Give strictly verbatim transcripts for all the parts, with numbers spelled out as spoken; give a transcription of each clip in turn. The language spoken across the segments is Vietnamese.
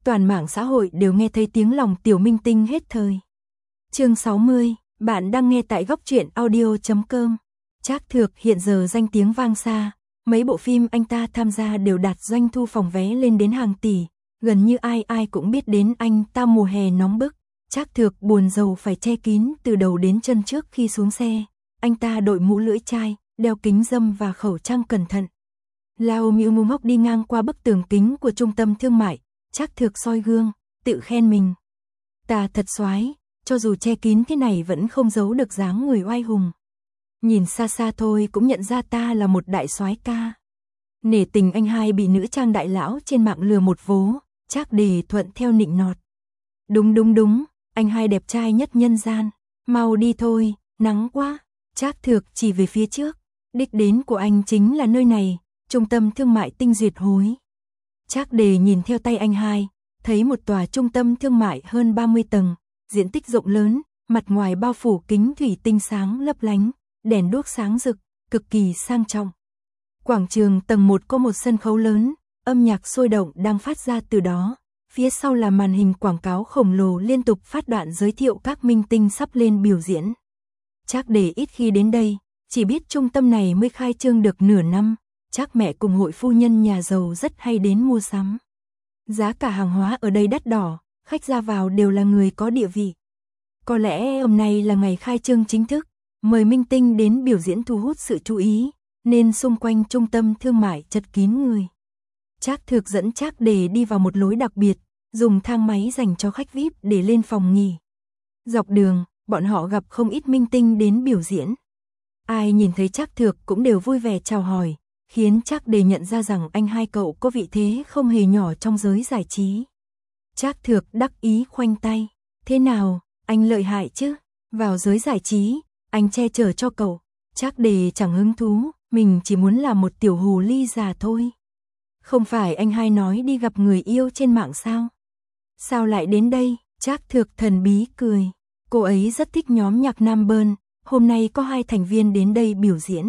toàn mạng xã hội đều nghe thấy tiếng lòng tiểu minh tinh hết thời. Chương sáu mươi, bạn đang nghe tại góc truyện audio chấm com. Trác Thược hiện giờ danh tiếng vang xa, mấy bộ phim anh ta tham gia đều đạt doanh thu phòng vé lên đến hàng tỷ, gần như ai ai cũng biết đến anh ta. Mùa hè nóng bức, Trác Thược buồn rầu phải che kín từ đầu đến chân. Trước khi xuống xe, anh ta đội mũ lưỡi chai, đeo kính râm và khẩu trang cẩn thận. Lao Miu Mu Móc đi ngang qua bức tường kính của trung tâm thương mại, Trác Thược soi gương, tự khen mình. Ta thật soái, cho dù che kín thế này vẫn không giấu được dáng người oai hùng. Nhìn xa xa thôi cũng nhận ra ta là một đại soái ca. Nể tình anh hai bị nữ trang đại lão trên mạng lừa một vố, Trác Đề thuận theo nịnh nọt. Đúng đúng đúng, anh hai đẹp trai nhất nhân gian, mau đi thôi, nắng quá. Trác Thược chỉ về phía trước, đích đến của anh chính là nơi này, trung tâm thương mại Tinh Duyệt Hối. Trác Đề nhìn theo tay anh hai, thấy một tòa trung tâm thương mại hơn ba mươi tầng, diện tích rộng lớn, mặt ngoài bao phủ kính thủy tinh sáng lấp lánh, đèn đuốc sáng rực, cực kỳ sang trọng. Quảng trường tầng một có một sân khấu lớn, âm nhạc sôi động đang phát ra từ đó, phía sau là màn hình quảng cáo khổng lồ liên tục phát đoạn giới thiệu các minh tinh sắp lên biểu diễn. Trác Đề ít khi đến đây, chỉ biết trung tâm này mới khai trương được nửa năm, Trác mẹ cùng hội phu nhân nhà giàu rất hay đến mua sắm. Giá cả hàng hóa ở đây đắt đỏ, khách ra vào đều là người có địa vị. Có lẽ hôm nay là ngày khai trương chính thức, mời minh tinh đến biểu diễn thu hút sự chú ý, nên xung quanh trung tâm thương mại chật kín người. Trác Thược dẫn Trác Đề đi vào một lối đặc biệt, dùng thang máy dành cho khách vi ai pi để lên phòng nghỉ. Dọc đường, bọn họ gặp không ít minh tinh đến biểu diễn. Ai nhìn thấy Trác Thược cũng đều vui vẻ chào hỏi, khiến Trác Đề nhận ra rằng anh hai cậu có vị thế không hề nhỏ trong giới giải trí. Trác Thược đắc ý khoanh tay, thế nào, anh lợi hại chứ, vào giới giải trí, anh che chở cho cậu. Trác Đề chẳng hứng thú, mình chỉ muốn là một tiểu hồ ly già thôi. Không phải anh hai nói đi gặp người yêu trên mạng sao? Sao lại đến đây? Trác Thược thần bí cười, cô ấy rất thích nhóm nhạc Nam Bơn, hôm nay có hai thành viên đến đây biểu diễn.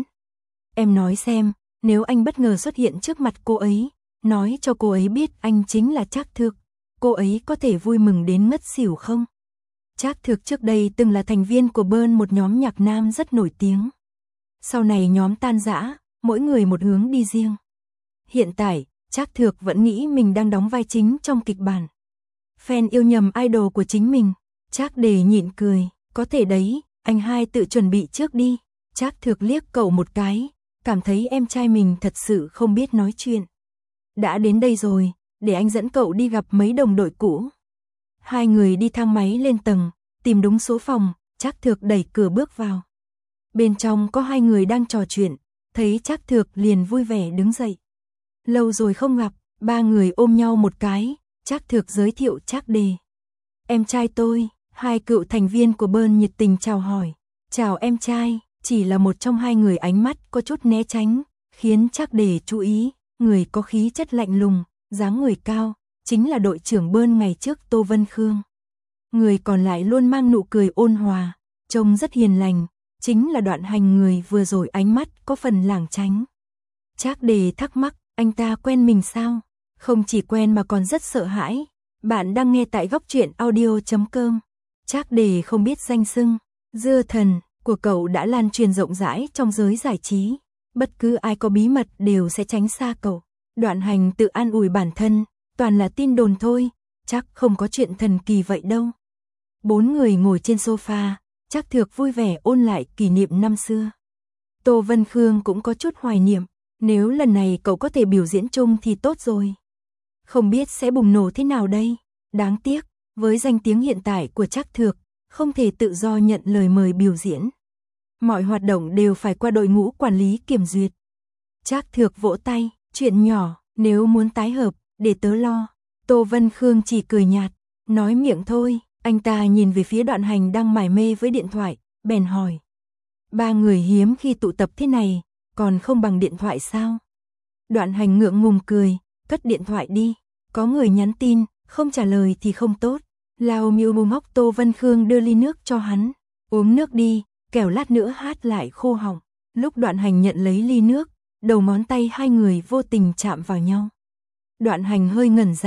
Em nói xem, nếu anh bất ngờ xuất hiện trước mặt cô ấy, nói cho cô ấy biết anh chính là Trác Thược, cô ấy có thể vui mừng đến ngất xỉu không? Trác Thược trước đây từng là thành viên của Bơn, một nhóm nhạc nam rất nổi tiếng. Sau này nhóm tan rã, mỗi người một hướng đi riêng. Hiện tại, Trác Thược vẫn nghĩ mình đang đóng vai chính trong kịch bản. Fan yêu nhầm idol của chính mình. Trác Đề nhịn cười, có thể đấy, anh hai tự chuẩn bị trước đi. Trác Thược liếc cậu một cái, cảm thấy em trai mình thật sự không biết nói chuyện. Đã đến đây rồi, để anh dẫn cậu đi gặp mấy đồng đội cũ. Hai người đi thang máy lên tầng, tìm đúng số phòng, Trác Thược đẩy cửa bước vào. Bên trong có hai người đang trò chuyện, thấy Trác Thược liền vui vẻ đứng dậy. Lâu rồi không gặp, ba người ôm nhau một cái, Trác Thược giới thiệu Trác Đề. Em trai tôi, hai cựu thành viên của Bơn nhiệt tình chào hỏi. Chào em trai, chỉ là một trong hai người ánh mắt có chút né tránh, khiến Trác Đề chú ý, người có khí chất lạnh lùng, dáng người cao, chính là đội trưởng Bơn ngày trước Tô Vân Khương. Người còn lại luôn mang nụ cười ôn hòa, trông rất hiền lành, chính là Đoạn Hành, người vừa rồi ánh mắt có phần lảng tránh. Trác Đề thắc mắc, anh ta quen mình sao? Không chỉ quen mà còn rất sợ hãi. Bạn đang nghe tại góc truyện audio chấm com. Trác Đề không biết danh xưng, Dưa Thần của cậu đã lan truyền rộng rãi trong giới giải trí. Bất cứ ai có bí mật đều sẽ tránh xa cậu. Đoạn Hành tự an ủi bản thân, toàn là tin đồn thôi, chắc không có chuyện thần kỳ vậy đâu. Bốn người ngồi trên sofa, Trác Thược vui vẻ ôn lại kỷ niệm năm xưa. Tô Vân Khương cũng có chút hoài niệm, nếu lần này cậu có thể biểu diễn chung thì tốt rồi. Không biết sẽ bùng nổ thế nào đây. Đáng tiếc, với danh tiếng hiện tại của Trác Thược, không thể tự do nhận lời mời biểu diễn. Mọi hoạt động đều phải qua đội ngũ quản lý kiểm duyệt. Trác Thược vỗ tay, chuyện nhỏ, nếu muốn tái hợp, để tớ lo. Tô Vân Khương chỉ cười nhạt, nói miệng thôi. Anh ta nhìn về phía Đoạn Hành đang mải mê với điện thoại, bèn hỏi. Ba người hiếm khi tụ tập thế này, còn không bằng điện thoại sao? Đoạn Hành ngượng ngùng cười, cất điện thoại đi. Có người nhắn tin, không trả lời thì không tốt. Lao Miu Mu Móc Tô Vân Khương đưa ly nước cho hắn. Uống nước đi, kẻo lát nữa hát lại khô họng. Lúc Đoạn Hành nhận lấy ly nước, đầu ngón tay hai người vô tình chạm vào nhau. Đoạn Hành hơi ngẩn ra,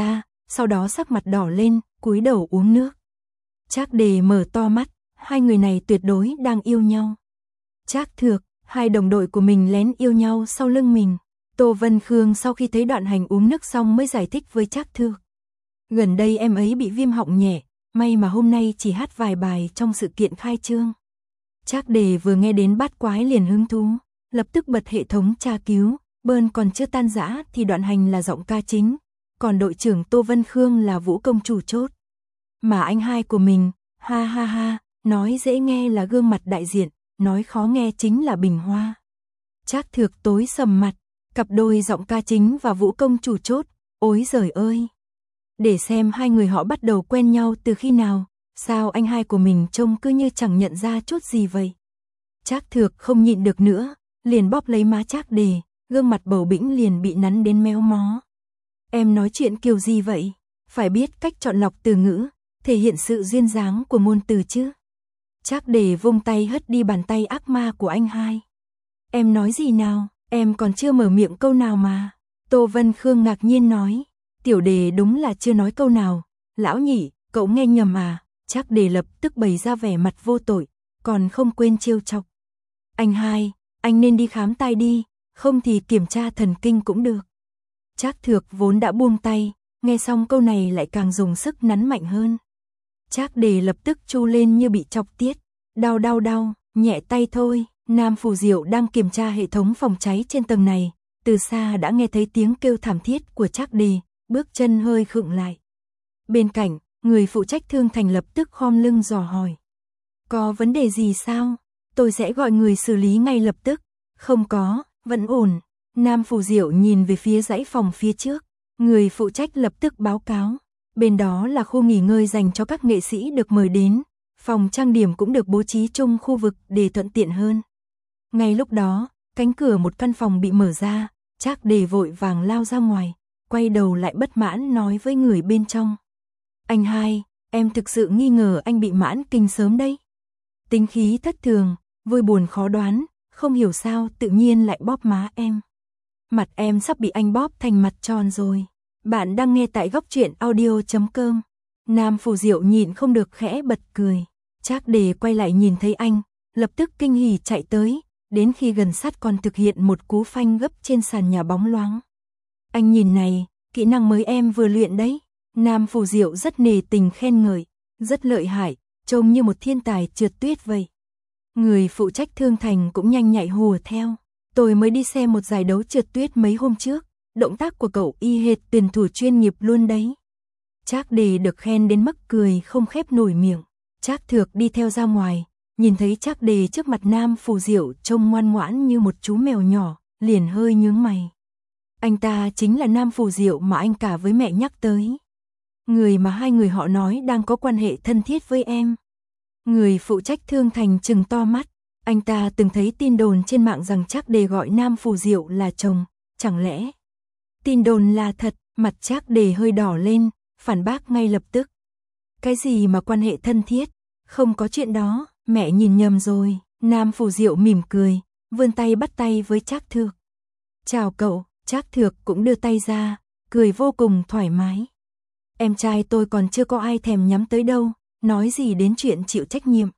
sau đó sắc mặt đỏ lên, cúi đầu uống nước. Trác Đề mở to mắt, hai người này tuyệt đối đang yêu nhau. Trác Thược, hai đồng đội của mình lén yêu nhau sau lưng mình. Tô Vân Khương sau khi thấy Đoạn Hành uống nước xong mới giải thích với Trác Thược. Gần đây em ấy bị viêm họng nhẹ, may mà hôm nay chỉ hát vài bài trong sự kiện khai trương. Trác Đề vừa nghe đến bát quái liền hứng thú, lập tức bật hệ thống tra cứu, bơn còn chưa tan rã thì Đoạn Hành là giọng ca chính, còn đội trưởng Tô Vân Khương là vũ công chủ chốt. Mà anh hai của mình, ha ha ha, nói dễ nghe là gương mặt đại diện, nói khó nghe chính là bình hoa. Trác Thược tối sầm mặt, cặp đôi giọng ca chính và vũ công chủ chốt, ối giời ơi. Để xem hai người họ bắt đầu quen nhau từ khi nào, sao anh hai của mình trông cứ như chẳng nhận ra chút gì vậy. Trác Thược không nhịn được nữa, liền bóp lấy má Trác Đề, gương mặt bầu bĩnh liền bị nắn đến méo mó. Em nói chuyện kiểu gì vậy? Phải biết cách chọn lọc từ ngữ, thể hiện sự duyên dáng của ngôn từ chứ. Trác Đề vung tay hất đi bàn tay ác ma của anh hai. Em nói gì nào, em còn chưa mở miệng câu nào mà. Tô Vân Khương ngạc nhiên nói, Tiểu Đề đúng là chưa nói câu nào. Lão nhị, cậu nghe nhầm à? Trác Đề lập tức bày ra vẻ mặt vô tội, còn không quên trêu chọc. Anh hai, anh nên đi khám tai đi, không thì kiểm tra thần kinh cũng được. Trác Thược vốn đã buông tay, nghe xong câu này lại càng dùng sức nắn mạnh hơn. Trác Đề lập tức chu lên như bị chọc tiết, đau đau đau, nhẹ tay thôi. Nam Phù Diệu đang kiểm tra hệ thống phòng cháy trên tầng này, từ xa đã nghe thấy tiếng kêu thảm thiết của Trác Đề, bước chân hơi khựng lại. Bên cạnh, người phụ trách Thương Thành lập tức khom lưng dò hỏi. Có vấn đề gì sao? Tôi sẽ gọi người xử lý ngay lập tức. Không có, vẫn ổn. Nam Phù Diệu nhìn về phía dãy phòng phía trước, người phụ trách lập tức báo cáo. Bên đó là khu nghỉ ngơi dành cho các nghệ sĩ được mời đến, phòng trang điểm cũng được bố trí chung khu vực để thuận tiện hơn. Ngay lúc đó, cánh cửa một căn phòng bị mở ra, Trác Đề vội vàng lao ra ngoài, quay đầu lại bất mãn nói với người bên trong. Anh hai, em thực sự nghi ngờ anh bị mãn kinh sớm đấy. Tính khí thất thường, vui buồn khó đoán, không hiểu sao tự nhiên lại bóp má em. Mặt em sắp bị anh bóp thành mặt tròn rồi. Bạn đang nghe tại góc truyện audio chấm com. Nam Phù Diệu nhịn không được khẽ bật cười. Trác Đề quay lại nhìn thấy anh, lập tức kinh hỉ chạy tới, đến khi gần sát còn thực hiện một cú phanh gấp trên sàn nhà bóng loáng. Anh nhìn này, kỹ năng mới em vừa luyện đấy. Nam Phù Diệu rất nề tình khen ngợi, rất lợi hại, trông như một thiên tài trượt tuyết vậy. Người phụ trách Thương Thành cũng nhanh nhạy hùa theo. Tôi mới đi xem một giải đấu trượt tuyết mấy hôm trước, động tác của cậu y hệt tuyển thủ chuyên nghiệp luôn đấy. Trác Đề được khen đến mức cười không khép nổi miệng. Trác Thược đi theo ra ngoài, nhìn thấy Trác Đề trước mặt Nam Phù Diệu trông ngoan ngoãn như một chú mèo nhỏ, liền hơi nhướng mày. Anh ta chính là Nam Phù Diệu mà anh cả với mẹ nhắc tới. Người mà hai người họ nói đang có quan hệ thân thiết với em. Người phụ trách Thương Thành trừng to mắt, anh ta từng thấy tin đồn trên mạng rằng Trác Đề gọi Nam Phù Diệu là chồng, chẳng lẽ tin đồn là thật? Mặt Trác Đề hơi đỏ lên, phản bác ngay lập tức. Cái gì mà quan hệ thân thiết, không có chuyện đó, mẹ nhìn nhầm rồi. Nam Phù Diệu mỉm cười, vươn tay bắt tay với Trác Thược. Chào cậu. Trác Thược cũng đưa tay ra, cười vô cùng thoải mái. Em trai tôi còn chưa có ai thèm nhắm tới đâu, nói gì đến chuyện chịu trách nhiệm.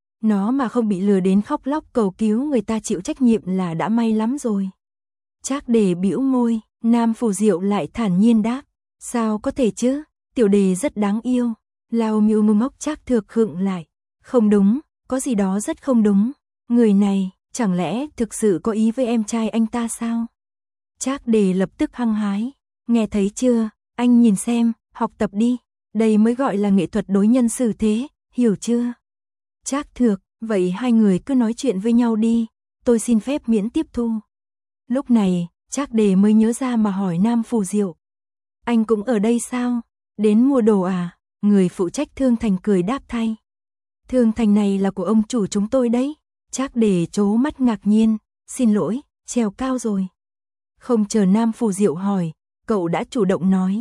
Nó mà không bị lừa đến khóc lóc cầu cứu người ta chịu trách nhiệm là đã may lắm rồi. Trác Đề bĩu môi, Nam Phù Diệu lại thản nhiên đáp. Sao có thể chứ, Tiểu Đề rất đáng yêu. Lao Miu Mù Mốc Trác Thược khựng lại. Không đúng, có gì đó rất không đúng. Người này, chẳng lẽ thực sự có ý với em trai anh ta sao? Trác Đề lập tức hăng hái. Nghe thấy chưa, anh nhìn xem, học tập đi. Đây mới gọi là nghệ thuật đối nhân xử thế, hiểu chưa? Trác Thược, vậy hai người cứ nói chuyện với nhau đi, tôi xin phép miễn tiếp thu. Lúc này, Trác Đề mới nhớ ra mà hỏi Nam Phù Diệu. Anh cũng ở đây sao? Đến mua đồ à? Người phụ trách Thương Thành cười đáp thay. Thương Thành này là của ông chủ chúng tôi đấy. Trác Đề trố mắt ngạc nhiên, xin lỗi, trèo cao rồi. Không chờ Nam Phù Diệu hỏi, cậu đã chủ động nói.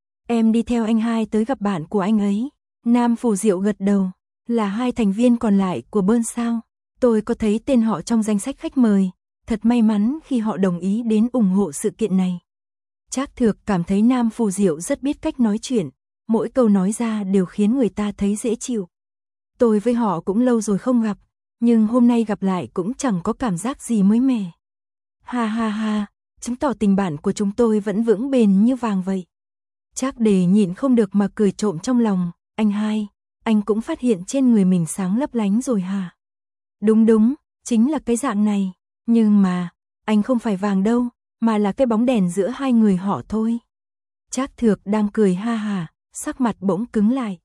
Em đi theo anh hai tới gặp bạn của anh ấy. Nam Phù Diệu gật đầu, là hai thành viên còn lại của Bơn sao? Tôi có thấy tên họ trong danh sách khách mời, thật may mắn khi họ đồng ý đến ủng hộ sự kiện này. Trác Thược cảm thấy Nam Phù Diệu rất biết cách nói chuyện, mỗi câu nói ra đều khiến người ta thấy dễ chịu. Tôi với họ cũng lâu rồi không gặp, nhưng hôm nay gặp lại cũng chẳng có cảm giác gì mới mẻ. Ha ha ha, chứng tỏ tình bạn của chúng tôi vẫn vững bền như vàng vậy. Trác Đề nhịn không được mà cười trộm trong lòng, anh hai, anh cũng phát hiện trên người mình sáng lấp lánh rồi hả? Đúng đúng, chính là cái dạng này, nhưng mà, anh không phải vàng đâu, mà là cái bóng đèn giữa hai người họ thôi. Trác Thược đang cười ha hả, sắc mặt bỗng cứng lại.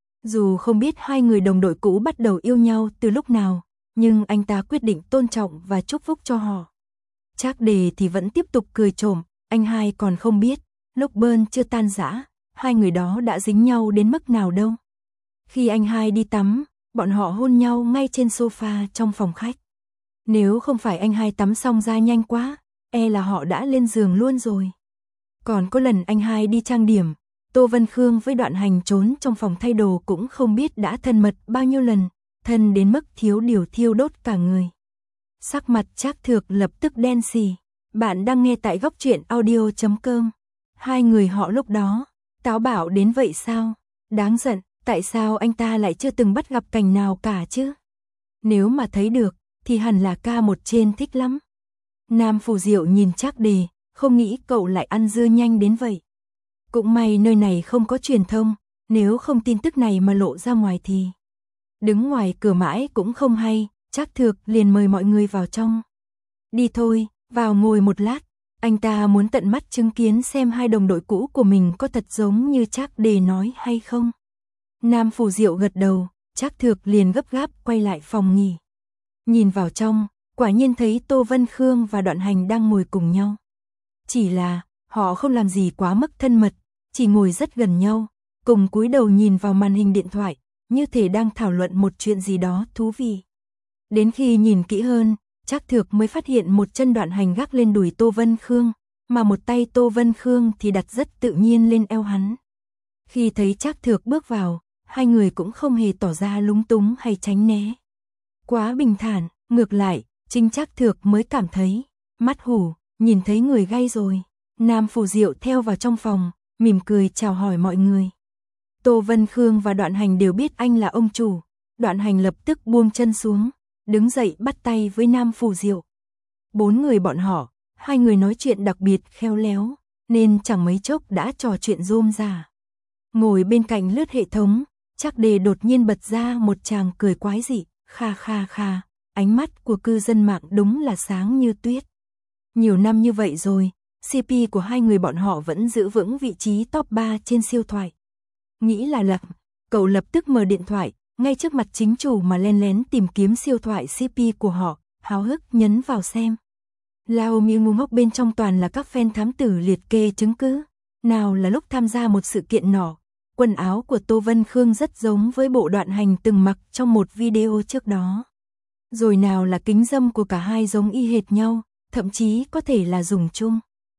Dù không biết hai người đồng đội cũ bắt đầu yêu nhau từ lúc nào, nhưng anh ta quyết định tôn trọng và chúc phúc cho họ. Trác Đề thì vẫn tiếp tục cười trộm, anh hai còn không biết, lúc bơn chưa tan rã, hai người đó đã dính nhau đến mức nào đâu. Khi anh hai đi tắm, bọn họ hôn nhau ngay trên sofa trong phòng khách. Nếu không phải anh hai tắm xong ra nhanh quá, e là họ đã lên giường luôn rồi. Còn có lần anh hai đi trang điểm, Tô Vân Khương với Đoạn Hành trốn trong phòng thay đồ cũng không biết đã thân mật bao nhiêu lần, thân đến mức thiếu điều thiêu đốt cả người. Sắc mặt Trác Thược lập tức đen xì. Bạn đang nghe tại góc truyện audio chấm com. Hai người họ lúc đó, táo bạo đến vậy sao? Đáng giận, tại sao anh ta lại chưa từng bắt gặp cảnh nào cả chứ? Nếu mà thấy được, thì hẳn là ca một trên thích lắm. Nam Phù Diệu nhìn Trác Đề, không nghĩ cậu lại ăn dưa nhanh đến vậy. Cũng may nơi này không có truyền thông, nếu không tin tức này mà lộ ra ngoài thì... Đứng ngoài cửa mãi cũng không hay, Trác Thược liền mời mọi người vào trong. Đi thôi, vào ngồi một lát, anh ta muốn tận mắt chứng kiến xem hai đồng đội cũ của mình có thật giống như Trác Đề nói hay không. Nam Phù Diệu gật đầu, Trác Thược liền gấp gáp quay lại phòng nghỉ. Nhìn vào trong, quả nhiên thấy Tô Vân Khương và Đoạn Hành đang ngồi cùng nhau. Chỉ là, họ không làm gì quá mức thân mật, chỉ ngồi rất gần nhau, cùng cúi đầu nhìn vào màn hình điện thoại, như thể đang thảo luận một chuyện gì đó thú vị. Đến khi nhìn kỹ hơn, Trác Thược mới phát hiện một chân Đoạn Hành gác lên đùi Tô Vân Khương, mà một tay Tô Vân Khương thì đặt rất tự nhiên lên eo hắn. Khi thấy Trác Thược bước vào, hai người cũng không hề tỏ ra lúng túng hay tránh né. Quá bình thản, ngược lại, chính Trác Thược mới cảm thấy, mắt hủ, nhìn thấy người gay rồi. Nam Phù Diệu theo vào trong phòng, mỉm cười chào hỏi mọi người. Tô Vân Khương và Đoạn Hành đều biết anh là ông chủ. Đoạn Hành lập tức buông chân xuống, đứng dậy bắt tay với Nam Phù Diệu. Bốn người bọn họ, hai người nói chuyện đặc biệt khéo léo, nên chẳng mấy chốc đã trò chuyện rôm rả. Ngồi bên cạnh lướt hệ thống, Trác Đề đột nhiên bật ra một tràng cười quái dị, kha kha kha, ánh mắt của cư dân mạng đúng là sáng như tuyết. Nhiều năm như vậy rồi, xê pê của hai người bọn họ vẫn giữ vững vị trí top ba trên siêu thoại. Nghĩ là lật, cậu lập tức mở điện thoại, ngay trước mặt chính chủ mà len lén tìm kiếm siêu thoại xê pê của họ, háo hức nhấn vào xem. Lao miêu ngu ngốc bên trong toàn là các fan thám tử liệt kê chứng cứ. Nào là lúc tham gia một sự kiện nọ, quần áo của Tô Vân Khương rất giống với bộ Đoạn Hành từng mặc trong một video trước đó. Rồi nào là kính râm của cả hai giống y hệt nhau, thậm chí có thể là dùng chung.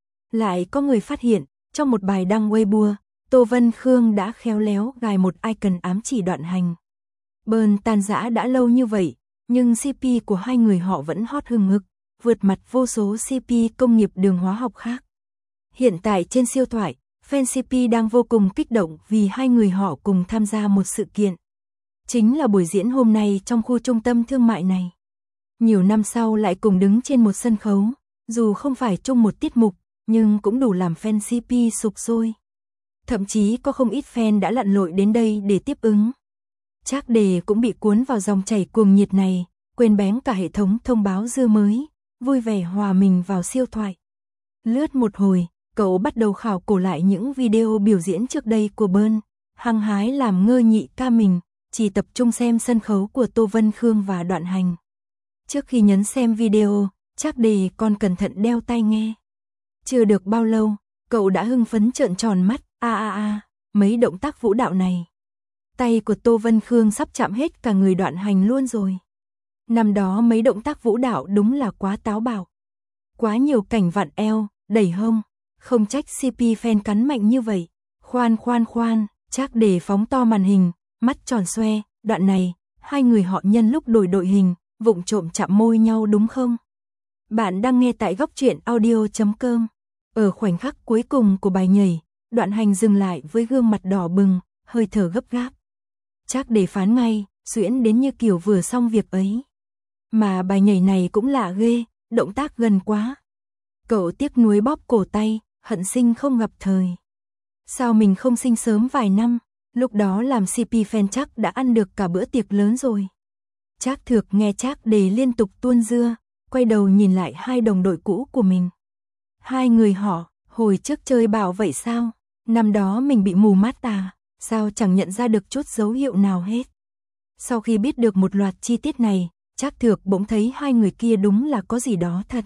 Lại có người phát hiện, trong một bài đăng Weibo, Tô Vân Khương đã khéo léo gài một icon ám chỉ Đoạn Hành. Bơn tan rã đã lâu như vậy, nhưng xê pê của hai người họ vẫn hot hừng hực, vượt mặt vô số xê pê công nghiệp đường hóa học khác. Hiện tại trên siêu thoại, fan xê pê đang vô cùng kích động vì hai người họ cùng tham gia một sự kiện. Chính là buổi diễn hôm nay trong khu trung tâm thương mại này. Nhiều năm sau lại cùng đứng trên một sân khấu, dù không phải chung một tiết mục, nhưng cũng đủ làm fan xê pê sục sôi. Thậm chí có không ít fan đã lặn lội đến đây để tiếp ứng. Trác Đề cũng bị cuốn vào dòng chảy cuồng nhiệt này, quên bén cả hệ thống thông báo dưa mới, vui vẻ hòa mình vào siêu thoại. Lướt một hồi, cậu bắt đầu khảo cổ lại những video biểu diễn trước đây của Bơn, hăng hái làm ngơ nhị ca mình, chỉ tập trung xem sân khấu của Tô Vân Khương và Đoạn Hành. Trước khi nhấn xem video, Trác Đề còn cẩn thận đeo tai nghe. Chưa được bao lâu, cậu đã hưng phấn trợn tròn mắt, a a a, mấy động tác vũ đạo này. Tay của Tô Vân Khương sắp chạm hết cả người Đoạn Hành luôn rồi. Năm đó mấy động tác vũ đạo đúng là quá táo bạo. Quá nhiều cảnh vặn eo, đẩy hông, không trách xê pê fan cắn mạnh như vậy. Khoan khoan khoan, Trác Đề phóng to màn hình, mắt tròn xoe, đoạn này, hai người họ nhân lúc đổi đội hình, vụng trộm chạm môi nhau đúng không? Bạn đang nghe tại góc truyện audio chấm com. Ở khoảnh khắc cuối cùng của bài nhảy, Đoạn Hành dừng lại với gương mặt đỏ bừng, hơi thở gấp gáp. Trác Đề phán ngay, xuyễn đến như kiểu vừa xong việc ấy. Mà bài nhảy này cũng lạ ghê, động tác gần quá. Cậu tiếc nuối bóp cổ tay, hận sinh không gặp thời. Sao mình không sinh sớm vài năm, lúc đó làm xê pê fan chắc đã ăn được cả bữa tiệc lớn rồi. Trác Thược nghe Trác Đề liên tục tuôn dưa, quay đầu nhìn lại hai đồng đội cũ của mình. Hai người họ, hồi trước chơi bảo vậy sao? Năm đó mình bị mù mắt à? Sao chẳng nhận ra được chút dấu hiệu nào hết? Sau khi biết được một loạt chi tiết này, Trác Thược bỗng thấy hai người kia đúng là có gì đó thật.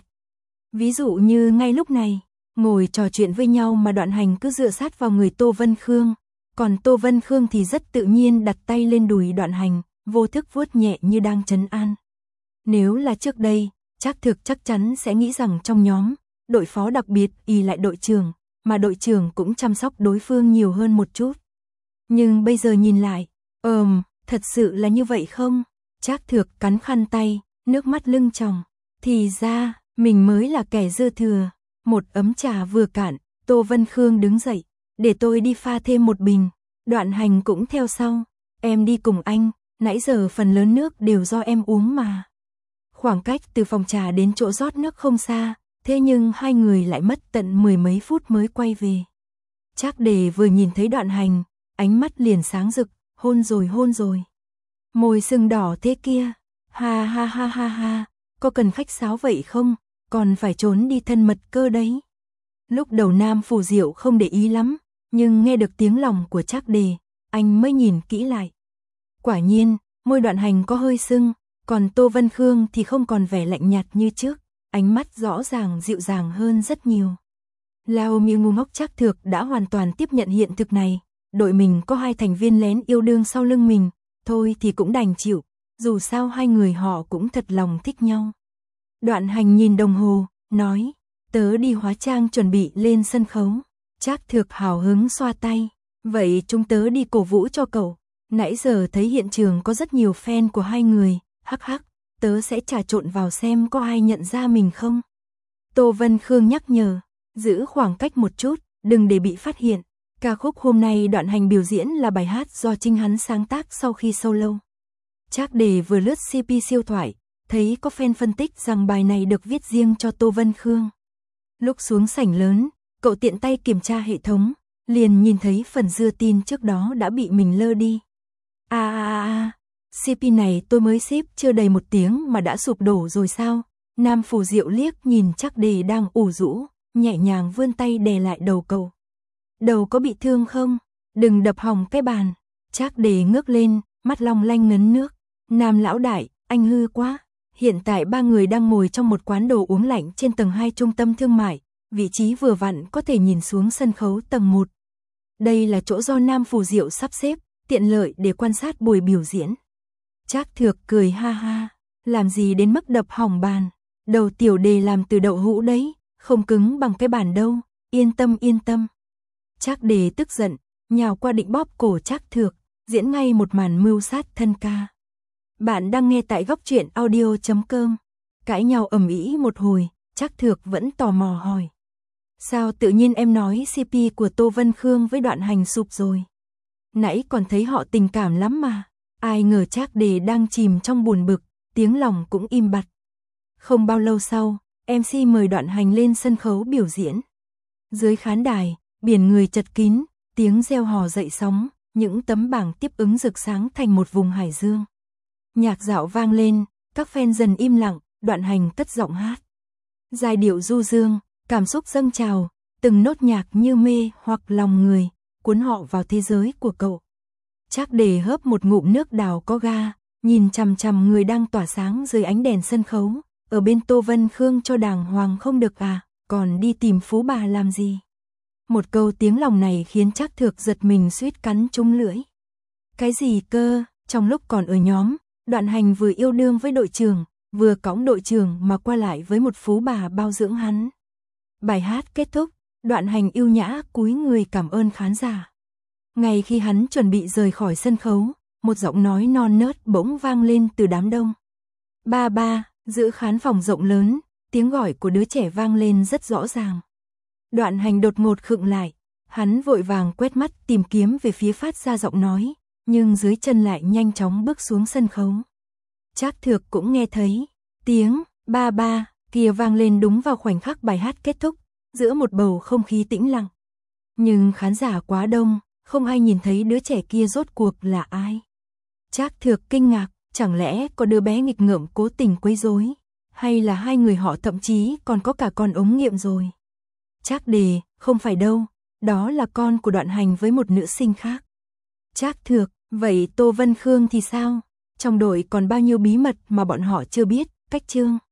Ví dụ như ngay lúc này, ngồi trò chuyện với nhau mà Đoạn Hành cứ dựa sát vào người Tô Vân Khương, còn Tô Vân Khương thì rất tự nhiên đặt tay lên đùi Đoạn Hành, vô thức vuốt nhẹ như đang trấn an. Nếu là trước đây, Trác Thược chắc chắn sẽ nghĩ rằng trong nhóm, đội phó đặc biệt ỷ lại đội trưởng, mà đội trưởng cũng chăm sóc đối phương nhiều hơn một chút. Nhưng bây giờ nhìn lại, ờm, thật sự là như vậy không? Trác Thược cắn khăn tay, nước mắt lưng tròng. Thì ra, mình mới là kẻ dư thừa. Một ấm trà vừa cạn, Tô Vân Khương đứng dậy, để tôi đi pha thêm một bình. Đoạn Hành cũng theo sau. Em đi cùng anh, nãy giờ phần lớn nước đều do em uống mà. Khoảng cách từ phòng trà đến chỗ rót nước không xa, thế nhưng hai người lại mất tận mười mấy phút mới quay về. Trác Đề vừa nhìn thấy Đoạn Hành, ánh mắt liền sáng rực, hôn rồi hôn rồi. Môi sưng đỏ thế kia, ha ha ha ha ha, có cần khách sáo vậy không, còn phải trốn đi thân mật cơ đấy. Lúc đầu Nam Phủ Diệu không để ý lắm, nhưng nghe được tiếng lòng của Trác Đề, anh mới nhìn kỹ lại. Quả nhiên, môi Đoạn Hành có hơi sưng, còn Tô Vân Khương thì không còn vẻ lạnh nhạt như trước, ánh mắt rõ ràng dịu dàng hơn rất nhiều. Lao Miêu ngu ngốc Trác Thược đã hoàn toàn tiếp nhận hiện thực này, đội mình có hai thành viên lén yêu đương sau lưng mình, thôi thì cũng đành chịu, dù sao hai người họ cũng thật lòng thích nhau. Đoạn Hành nhìn đồng hồ, nói, tớ đi hóa trang chuẩn bị lên sân khấu. Trác Thược hào hứng xoa tay, vậy chúng tớ đi cổ vũ cho cậu. Nãy giờ thấy hiện trường có rất nhiều fan của hai người, hắc hắc, tớ sẽ trà trộn vào xem có ai nhận ra mình không. Tô Vân Khương nhắc nhở, giữ khoảng cách một chút, đừng để bị phát hiện. Ca khúc hôm nay Đoạn Hành biểu diễn là bài hát do chính hắn sáng tác sau khi solo. Trác Đề vừa lướt xê pê siêu thoại, thấy có fan phân tích rằng bài này được viết riêng cho Tô Vân Khương. Lúc xuống sảnh lớn, cậu tiện tay kiểm tra hệ thống, liền nhìn thấy phần dưa tin trước đó đã bị mình lơ đi. À à à, xê pê này tôi mới xếp chưa đầy một tiếng mà đã sụp đổ rồi sao? Nam Phủ Diệu liếc nhìn Trác Đề đang ủ rũ, nhẹ nhàng vươn tay đè lại đầu cậu. Đầu có bị thương không? Đừng đập hỏng cái bàn. Trác Đề ngước lên, mắt long lanh ngấn nước. Nam lão đại, anh hư quá. Hiện tại ba người đang ngồi trong một quán đồ uống lạnh trên tầng hai trung tâm thương mại, vị trí vừa vặn có thể nhìn xuống sân khấu tầng một. Đây là chỗ do Nam Phủ Diệu sắp xếp, tiện lợi để quan sát buổi biểu diễn. Trác Thược cười ha ha, làm gì đến mức đập hỏng bàn, đầu tiểu Đề làm từ đậu hũ đấy, không cứng bằng cái bàn đâu, yên tâm yên tâm. Trác Đề tức giận, nhào qua định bóp cổ Trác Thược, diễn ngay một màn mưu sát thân ca. Bạn đang nghe tại góc truyện audio chấm com. Cãi nhau ầm ĩ một hồi, Trác Thược vẫn tò mò hỏi. Sao tự nhiên em nói xê pê của Tô Vân Khương với Đoạn Hành sụp rồi? Nãy còn thấy họ tình cảm lắm mà. Ai ngờ Trác Đề đang chìm trong buồn bực, tiếng lòng cũng im bặt. Không bao lâu sau, em xê mời Đoạn Hành lên sân khấu biểu diễn. Dưới khán đài, biển người chật kín, tiếng reo hò dậy sóng, những tấm bảng tiếp ứng rực sáng thành một vùng hải dương. Nhạc dạo vang lên, các fan dần im lặng, Đoạn Hành cất giọng hát. Giai điệu du dương, cảm xúc dâng trào, từng nốt nhạc như mê hoặc lòng người, cuốn họ vào thế giới của cậu. Trác Đề hớp một ngụm nước đào có ga, nhìn chằm chằm người đang tỏa sáng dưới ánh đèn sân khấu, ở bên Tô Vân Khương cho đàng hoàng không được à, còn đi tìm phú bà làm gì? Một câu tiếng lòng này khiến Trác Thược giật mình suýt cắn trúng lưỡi. Cái gì cơ, trong lúc còn ở nhóm, Đoạn Hành vừa yêu đương với đội trưởng, vừa cõng đội trưởng mà qua lại với một phú bà bao dưỡng hắn. Bài hát kết thúc, Đoạn Hành yêu nhã cúi người cảm ơn khán giả. Ngay khi hắn chuẩn bị rời khỏi sân khấu, một giọng nói non nớt bỗng vang lên từ đám đông. Ba ba, giữa khán phòng rộng lớn, tiếng gọi của đứa trẻ vang lên rất rõ ràng. Đoạn Hành đột ngột khựng lại, hắn vội vàng quét mắt tìm kiếm về phía phát ra giọng nói, nhưng dưới chân lại nhanh chóng bước xuống sân khấu. Trác Thược cũng nghe thấy tiếng ba ba kia vang lên đúng vào khoảnh khắc bài hát kết thúc, giữa một bầu không khí tĩnh lặng. Nhưng khán giả quá đông, không ai nhìn thấy đứa trẻ kia rốt cuộc là ai. Trác Thược kinh ngạc, chẳng lẽ có đứa bé nghịch ngợm cố tình quấy rối, hay là hai người họ thậm chí còn có cả con ống nghiệm rồi. Trác Đề, không phải đâu, đó là con của Đoạn Hành với một nữ sinh khác. Trác Thược, vậy Tô Vân Khương thì sao? Trong đội còn bao nhiêu bí mật mà bọn họ chưa biết, Cách Chương.